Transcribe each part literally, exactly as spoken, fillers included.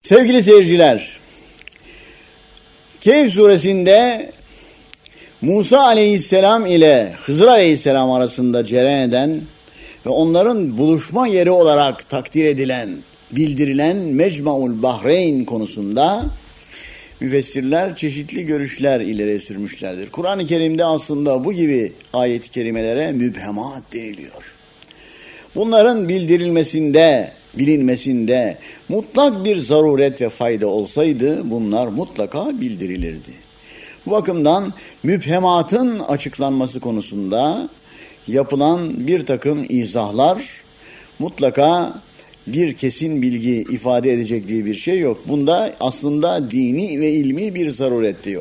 Sevgili seyirciler, Kehf suresinde Musa aleyhisselam ile Hızır aleyhisselam arasında cereyan eden ve onların buluşma yeri olarak takdir edilen, bildirilen Mecmaul Bahreyn konusunda müfessirler çeşitli görüşler ileri sürmüşlerdir. Kur'an-ı Kerim'de aslında bu gibi ayet-i kerimelere mübhemat deniliyor. Bunların bildirilmesinde, bilinmesinde mutlak bir zaruret ve fayda olsaydı bunlar mutlaka bildirilirdi. Bu bakımdan mübhematın açıklanması konusunda yapılan bir takım izahlar mutlaka bir kesin bilgi ifade edecek diye bir şey yok. Bunda aslında dini ve ilmi bir zaruret de yok.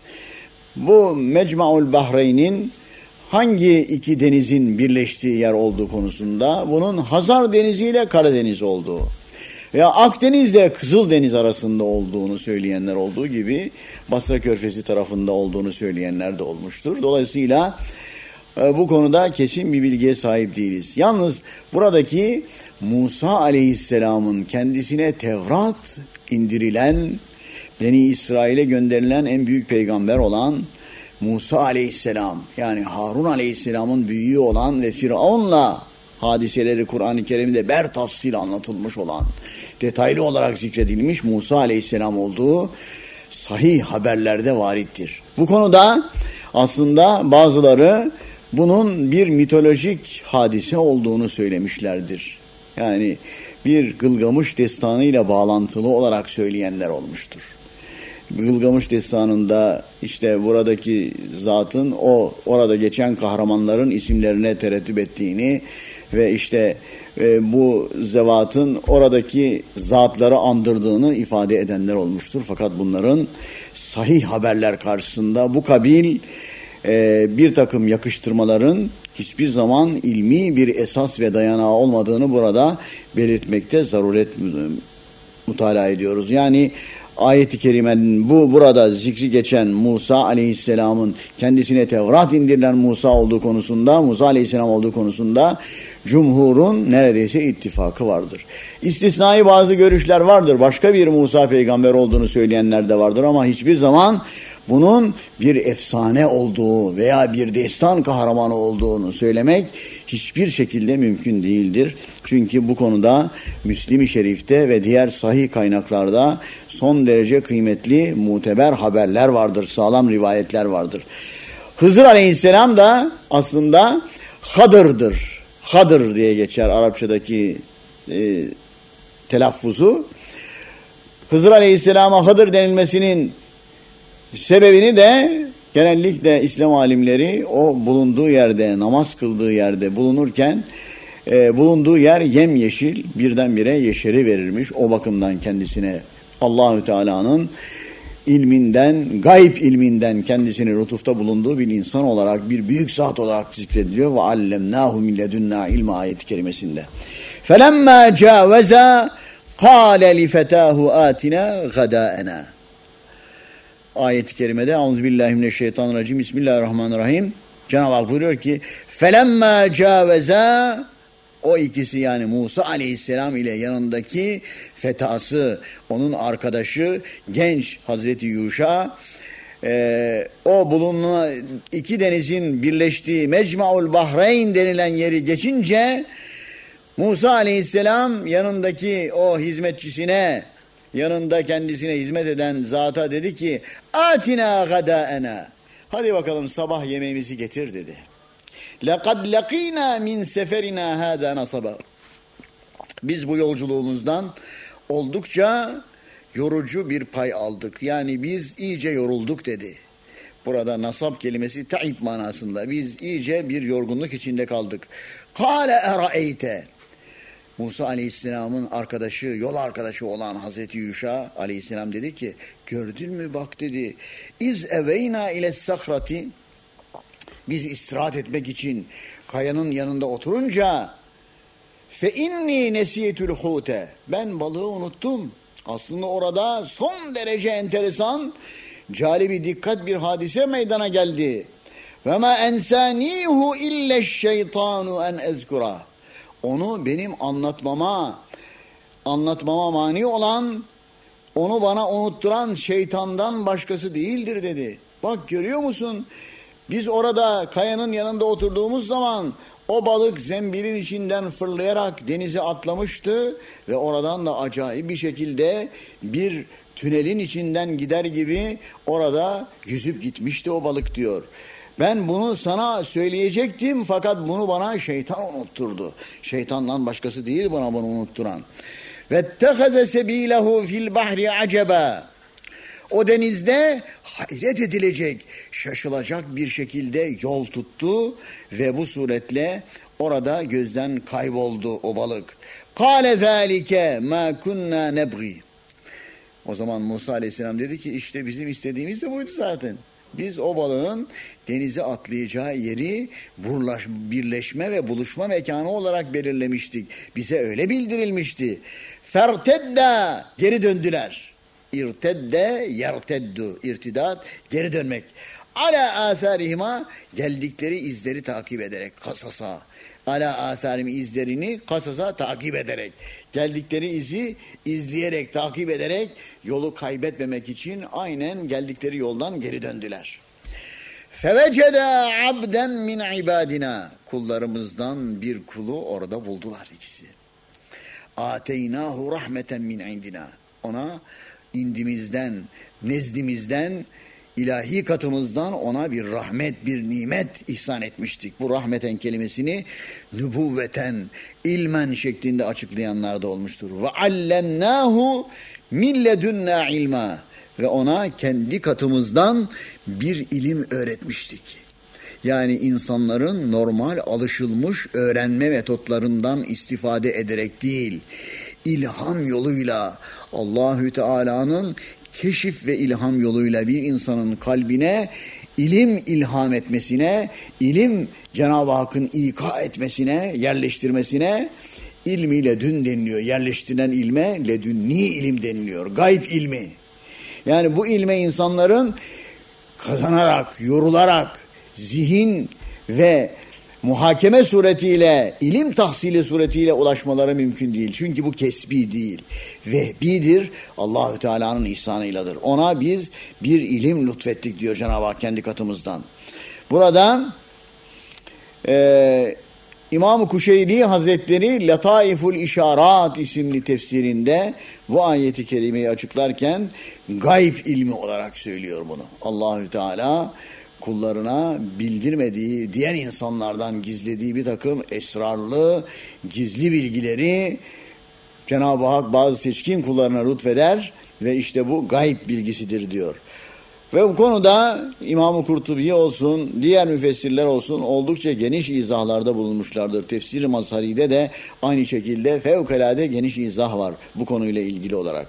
Bu Mecmaul Bahreyn'in hangi iki denizin birleştiği yer olduğu konusunda bunun Hazar Denizi ile Karadeniz olduğu veya Akdeniz ile Kızıldeniz arasında olduğunu söyleyenler olduğu gibi Basra Körfezi tarafında olduğunu söyleyenler de olmuştur. Dolayısıyla bu konuda kesin bir bilgiye sahip değiliz. Yalnız buradaki Musa aleyhisselamın kendisine Tevrat indirilen, Beni İsrail'e gönderilen en büyük peygamber olan Musa aleyhisselam, yani Harun aleyhisselamın büyüğü olan ve Firavun'la hadiseleri Kur'an-ı Kerim'de bertafsil anlatılmış olan, detaylı olarak zikredilmiş Musa aleyhisselam olduğu sahih haberlerde varittir. Bu konuda aslında bazıları bunun bir mitolojik hadise olduğunu söylemişlerdir. Yani bir Gılgamış destanıyla bağlantılı olarak söyleyenler olmuştur. Gılgamış destanında işte buradaki zatın o orada geçen kahramanların isimlerine tereddüt ettiğini ve işte e, bu zevatın oradaki zatları andırdığını ifade edenler olmuştur. Fakat bunların sahih haberler karşısında bu kabil e, bir takım yakıştırmaların hiçbir zaman ilmi bir esas ve dayanağı olmadığını burada belirtmekte zaruret mutala ediyoruz. Yani ayet-i kerimenin bu burada zikri geçen Musa aleyhisselamın kendisine Tevrat indirilen Musa olduğu konusunda, Musa aleyhisselam olduğu konusunda cumhurun neredeyse ittifakı vardır. İstisnai bazı görüşler vardır. Başka bir Musa peygamber olduğunu söyleyenler de vardır ama hiçbir zaman bunun bir efsane olduğu veya bir destan kahramanı olduğunu söylemek hiçbir şekilde mümkün değildir. Çünkü bu konuda Müslim-i Şerif'te ve diğer sahih kaynaklarda son derece kıymetli, muteber haberler vardır, sağlam rivayetler vardır. Hızır aleyhisselam da aslında Hadır'dır. Hadır diye geçer Arapçadaki e, telaffuzu. Hızır aleyhisselama Hadır denilmesinin sebebini de genellikle İslam alimleri o bulunduğu yerde, namaz kıldığı yerde bulunurken e, bulunduğu yer yemyeşil, birdenbire yeşeri verirmiş. O bakımdan kendisine Allahü Teala'nın ilminden, gayb ilminden kendisini lütufta bulunduğu bir insan olarak, bir büyük zat olarak zikrediliyor. Ve allemnâhu min ledünnâ ilme ayet-i kerimesinde. Felemmâ câvezâ kâle li fetâhu âtinâ gadâenâ. Ayet-i kerimede Euzubillahimineşşeytanirracim Bismillahirrahmanirrahim. Cenab-ı Hak buyuruyor ki felemmâ câvezâ, o ikisi yani Musa aleyhisselam ile yanındaki fetası, onun arkadaşı genç Hazreti Yuşa, e, o bulunan iki denizin birleştiği Mecmaul Bahreyn denilen yeri geçince Musa aleyhisselam yanındaki o hizmetçisine, yanında kendisine hizmet eden zata dedi ki atina gadâena, hadi bakalım sabah yemeğimizi getir dedi. لَقَدْ لَقِينَا مِنْ سَفَرِنَا هَذَا نَصَبًا. Biz bu yolculuğumuzdan oldukça yorucu bir pay aldık. Yani biz iyice yorulduk dedi. Burada nasab kelimesi ta'ib manasında. Biz iyice bir yorgunluk içinde kaldık. قَالَ اَرَأَيْتَ. Musa aleyhisselamın arkadaşı, yol arkadaşı olan Hazreti Yuşa aleyhisselam dedi ki gördün mü bak dedi. İz eveyna ile sahrati. Biz istirahat etmek için kayanın yanında oturunca fe inni nesiyetül hute, ben balığı unuttum. Aslında orada son derece enteresan, calibi dikkat bir hadise meydana geldi. Ve ma ensanihu ille şeytanu en ezkura. Onu benim anlatmama, anlatmama mani olan onu bana unutturan şeytandan başkası değildir dedi. Bak görüyor musun? Biz orada kayanın yanında oturduğumuz zaman o balık zembilin içinden fırlayarak denize atlamıştı ve oradan da acayip bir şekilde bir tünelin içinden gider gibi orada yüzüp gitmişti o balık diyor. Ben bunu sana söyleyecektim fakat bunu bana şeytan unutturdu. Şeytandan başkası değil bana bunu unutturan. وَاتَّخَذَ سَب۪يلَهُ فِي الْبَحْرِ عَجَبًا. O denizde hayret edilecek, şaşılacak bir şekilde yol tuttu ve bu suretle orada gözden kayboldu o balık. قَالَ ذَٰلِكَ مَا كُنَّا نَبْغِي. O zaman Musa Aleyhisselam dedi ki işte bizim istediğimiz de buydu zaten. Biz o balığın denize atlayacağı yeri birleşme ve buluşma mekanı olarak belirlemiştik. Bize öyle bildirilmişti. Fertedda, geri döndüler. İrtedde yerteddu, irtidat, geri dönmek. Ala asarihima, geldikleri izleri takip ederek, kasasa. Ala asarim, izlerini kasasa takip ederek. Geldikleri izi izleyerek, takip ederek yolu kaybetmemek için aynen geldikleri yoldan geri döndüler. Feveceda abden min ibadina. Kullarımızdan bir kulu orada buldular ikisi. Ateynahu rahmeten min indina. Ona indimizden, nezdimizden, ilahi katımızdan ona bir rahmet, bir nimet ihsan etmiştik. Bu rahmeten kelimesini nübüvveten, ilmen şeklinde açıklayanlar da olmuştur. Ve allemnahu min ledunna ilma. Ve ona kendi katımızdan bir ilim öğretmiştik. Yani insanların normal alışılmış öğrenme metotlarından istifade ederek değil, ilham yoluyla Allahü Teala'nın keşif ve ilham yoluyla bir insanın kalbine ilim ilham etmesine, ilim Cenab-ı Hakk'ın ika etmesine, yerleştirmesine ilmi ledün deniliyor. Yerleştirilen ilme ledünni ilim deniliyor. Gayb ilmi. Yani bu ilme insanların kazanarak, yorularak, zihin ve muhakeme suretiyle, ilim tahsili suretiyle ulaşmaları mümkün değil. Çünkü bu kesbi değil. Vehbidir, Allahü Teala'nın ihsanıyladır. Ona biz bir ilim lütfettik diyor Cenab-ı Hak kendi katımızdan. Burada e, İmam-ı Kuşeyri Hazretleri Lataiful İşarat isimli tefsirinde bu ayeti kerimeyi açıklarken gayb ilmi olarak söylüyor bunu. Allahü Teala kullarına bildirmediği, diğer insanlardan gizlediği bir takım esrarlı, gizli bilgileri Cenab-ı Hak bazı seçkin kullarına lütfeder ve işte bu gayb bilgisidir diyor. Ve bu konuda İmam-ı Kurtubi olsun, diğer müfessirler olsun oldukça geniş izahlarda bulunmuşlardır. Tefsir-i Mazhari'de de aynı şekilde fevkalade geniş izah var bu konuyla ilgili olarak.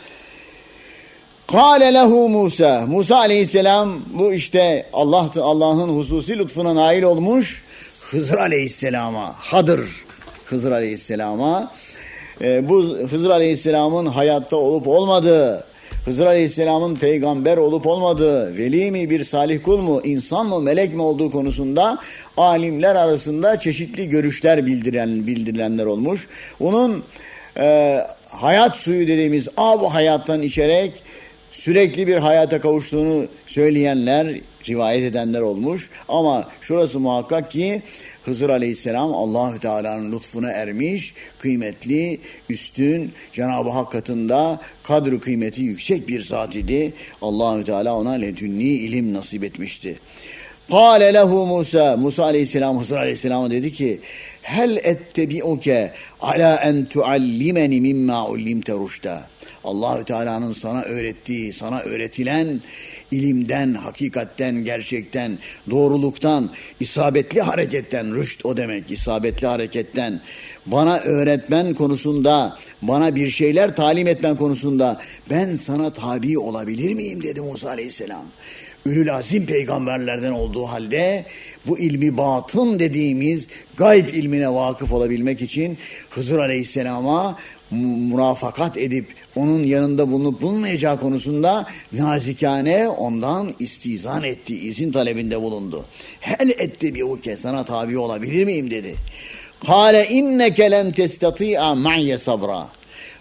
Kâle lehu Musa. Musa aleyhisselam bu işte Allah Allah'ın hususi lütfuna nail olmuş Hızır aleyhisselama, Hadır Hızır aleyhisselama. E, bu Hızır aleyhisselamın hayatta olup olmadığı, Hızır aleyhisselamın peygamber olup olmadığı, veli mi bir salih kul mu, insan mı melek mi olduğu konusunda alimler arasında çeşitli görüşler bildiren, bildirilenler olmuş. Onun e, hayat suyu dediğimiz ab hayattan içerek sürekli bir hayata kavuştuğunu söyleyenler, rivayet edenler olmuş. Ama şurası muhakkak ki Hızır Aleyhisselam Allahü Teala'nın lütfuna ermiş, kıymetli, üstün, Cenab-ı Hak katında kadr-ı kıymeti yüksek bir zat idi. Allahü Teala ona ledünni ilim nasip etmişti. Kâle lehu Musa. Musa Aleyhisselam Hızır Aleyhisselam'a dedi ki: Hel ettebi'uke ala en tuallimeni mimma ullimte ruşta. Allahü Teala'nın sana öğrettiği, sana öğretilen ilimden, hakikatten, gerçekten, doğruluktan, isabetli hareketten, rüşt o demek, isabetli hareketten, bana öğretmen konusunda, bana bir şeyler talim etmen konusunda ben sana tabi olabilir miyim dedi Musa Aleyhisselam. Ülül azim peygamberlerden olduğu halde bu ilmi batın dediğimiz gayb ilmine vakıf olabilmek için Hızır Aleyhisselam'a murafakat edip onun yanında bulunup bulunmayacağı konusunda nazikane ondan istizan etti, izin talebinde bulundu. Hel ettebi'uke, sana tabi olabilir miyim dedi. Kâle inneke len testati'a ma'ye sabra.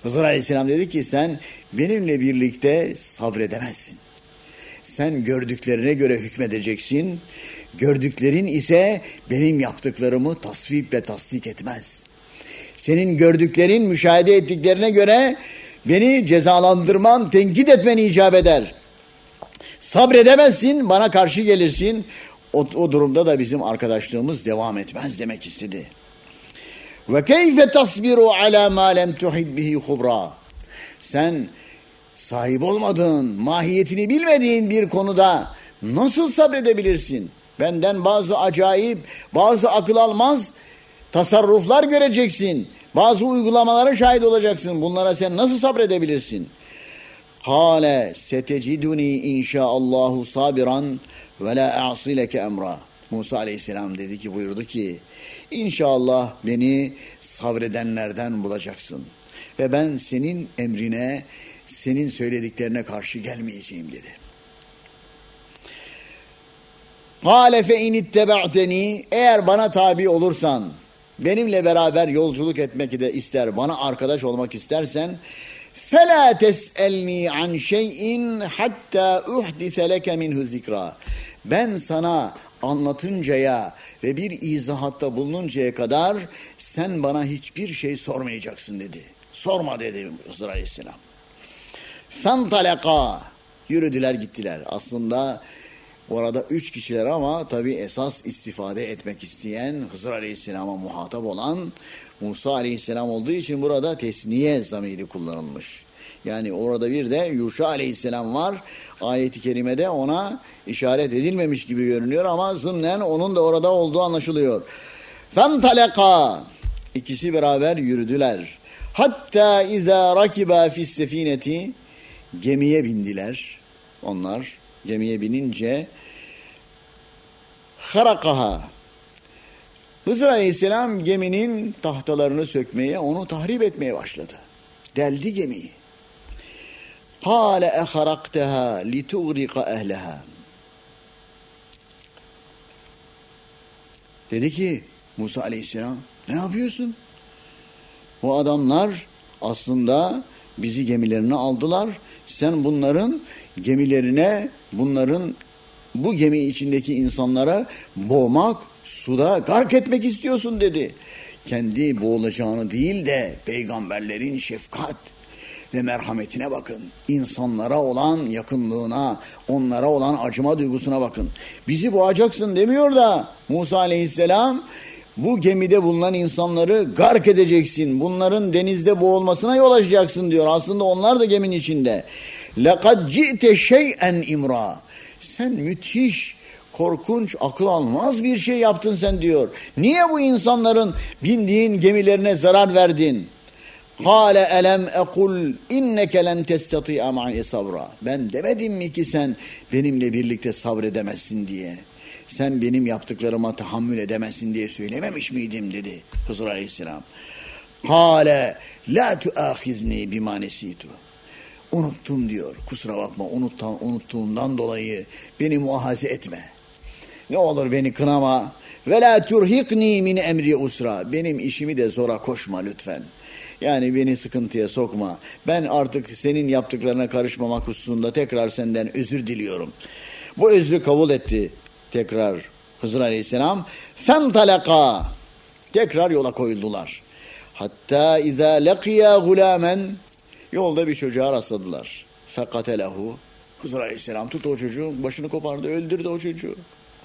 Hızır Aleyhisselam dedi ki sen benimle birlikte sabredemezsin. Sen gördüklerine göre hükmedeceksin. Gördüklerin ise benim yaptıklarımı tasvip ve tasdik etmez. Senin gördüklerin müşahede ettiklerine göre beni cezalandırman, tenkit etmen icap eder. Sabredemezsin, bana karşı gelirsin. O, o durumda da bizim arkadaşlığımız devam etmez demek istedi. Ve keyfe tasbiru ala ma lem tuhib bihi khubra. Sen sahip olmadığın, mahiyetini bilmediğin bir konuda nasıl sabredebilirsin? Benden bazı acayip, bazı akıl almaz tasarruflar göreceksin. Bazı uygulamalara şahit olacaksın. Bunlara sen nasıl sabredebilirsin? Kâle seteciduni inşaallahu sabiran ve la a'si leke emra. Musa Aleyhisselam dedi ki, buyurdu ki, İnşallah beni sabredenlerden bulacaksın. Ve ben senin emrine, senin söylediklerine karşı gelmeyeceğim dedi. Kâle fe in ittebe'teni, eğer bana tabi olursan, benimle beraber yolculuk etmek de ister, bana arkadaş olmak istersen, فَلَا تَسْأَلْنِي عَنْ شَيْءٍ حَتَّى اُحْدِثَ لَكَ مِنْهُ ذِكْرًا. Ben sana anlatıncaya ve bir izahatta bulununcaya kadar sen bana hiçbir şey sormayacaksın dedi. Sorma dedi Hızır Aleyhisselam. فَانْطَلَقَا, yürüdüler gittiler. Aslında orada üç kişiler ama tabi esas istifade etmek isteyen, Hızır Aleyhisselam'a muhatap olan Musa Aleyhisselam olduğu için burada tesniye zamiri kullanılmış. Yani orada bir de Yuşa Aleyhisselam var. Ayet-i kerimede ona işaret edilmemiş gibi görünüyor ama zımnen onun da orada olduğu anlaşılıyor. فَانْطَلَقَا, İkisi beraber yürüdüler. Hatta izâ rakibâ fissefineti, gemiye bindiler. Onlar gemiye binince harakaha, Hızır Aleyhisselam geminin tahtalarını sökmeye, onu tahrip etmeye başladı. Deldi gemiyi. Kâle eharakteha lituğrika ehleha. Dedi ki Musa Aleyhisselam, ne yapıyorsun? Bu adamlar aslında bizi gemilerine aldılar. Sen bunların gemilerine, bunların bu gemi içindeki insanlara boğmak, suda gark etmek istiyorsun dedi. Kendi boğulacağını değil de peygamberlerin şefkat ve merhametine bakın. İnsanlara olan yakınlığına, onlara olan acıma duygusuna bakın. Bizi boğacaksın demiyor da Musa Aleyhisselam, bu gemide bulunan insanları gark edeceksin. Bunların denizde boğulmasına yol açacaksın diyor. Aslında onlar da geminin içinde. لَقَدْ جِئْتَ شَيْئًا اِمْرًا. Sen müthiş, korkunç, akıl almaz bir şey yaptın sen diyor. Niye bu insanların bindiğin gemilerine zarar verdin? قَالَ أَلَمْ اَقُلْ اِنَّكَ لَنْ تَسْتَطِعَ مَعِيَ صَبْرًا. Ben demedim mi ki sen benimle birlikte sabredemezsin diye. Sen benim yaptıklarıma tahammül edemezsin diye söylememiş miydim dedi Hızır Aleyhisselam. قَالَ لَا تُؤَخِذْنِي بِمَا نَسِيتُ. Unuttum diyor. Kusura bakma, unuttan, unuttuğumdan dolayı beni muahaze etme. Ne olur beni kınama. Ve la turhiqni min emri usra. Benim işimi de zora koşma lütfen. Yani beni sıkıntıya sokma. Ben artık senin yaptıklarına karışmamak hususunda tekrar senden özür diliyorum. Bu özrü kabul etti tekrar Hızır Aleyhisselam. Fentalaka. Tekrar yola koyuldular. Hatta izâ leqiya gulâmen. Yolda bir çocuğa rastladılar. Fekatelehu. Hızır Aleyhisselam tuttu o çocuğun başını kopardı, öldürdü o çocuğu.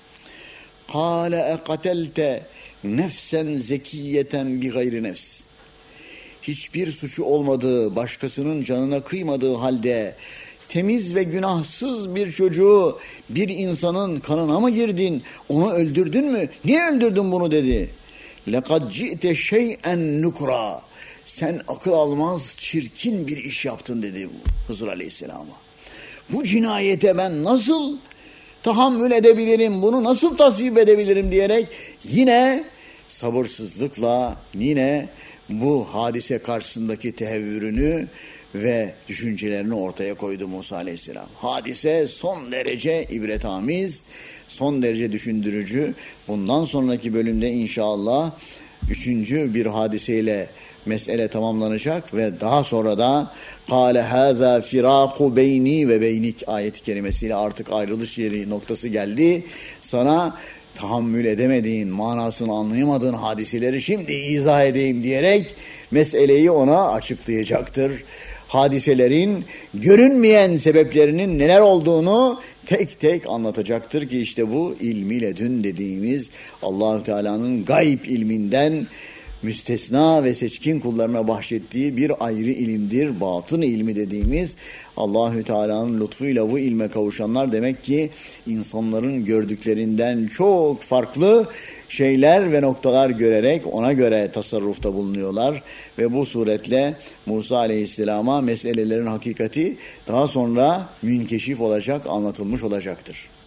Kâle ekatelte nefsen zekiyeten bi gayri nefs. Hiçbir suçu olmadığı, başkasının canına kıymadığı halde temiz ve günahsız bir çocuğu bir insanın kanına mı girdin? Onu öldürdün mü? Niye öldürdün bunu dedi. لَقَدْ جِئْتَ شَيْئًا نُكْرًا. Sen akıl almaz çirkin bir iş yaptın dedi Hızır Aleyhisselam'a. Bu cinayete ben nasıl tahammül edebilirim, bunu nasıl tasvip edebilirim diyerek yine sabırsızlıkla yine bu hadise karşısındaki tehevvürünü ve düşüncelerini ortaya koydu Musa Aleyhisselam. Hadise son derece ibretamiz, son derece düşündürücü. Bundan sonraki bölümde inşallah üçüncü bir hadiseyle mesele tamamlanacak ve daha sonra da قَالَ هَذَا فِرَاقُ بَيْنِي ve beynik ayet-i kerimesiyle artık ayrılış yeri noktası geldi. Sana tahammül edemediğin, manasını anlayamadığın hadiseleri şimdi izah edeyim diyerek meseleyi ona açıklayacaktır. Hadiselerin görünmeyen sebeplerinin neler olduğunu tek tek anlatacaktır ki işte bu ilmi ledün dediğimiz Allah-u Teala'nın gayb ilminden müstesna ve seçkin kullarına bahşettiği bir ayrı ilimdir. Batın ilmi dediğimiz Allahü Teala'nın lütfuyla bu ilme kavuşanlar demek ki insanların gördüklerinden çok farklı şeyler ve noktalar görerek ona göre tasarrufta bulunuyorlar ve bu suretle Musa Aleyhisselam'a meselelerin hakikati daha sonra münkeşif olacak, anlatılmış olacaktır.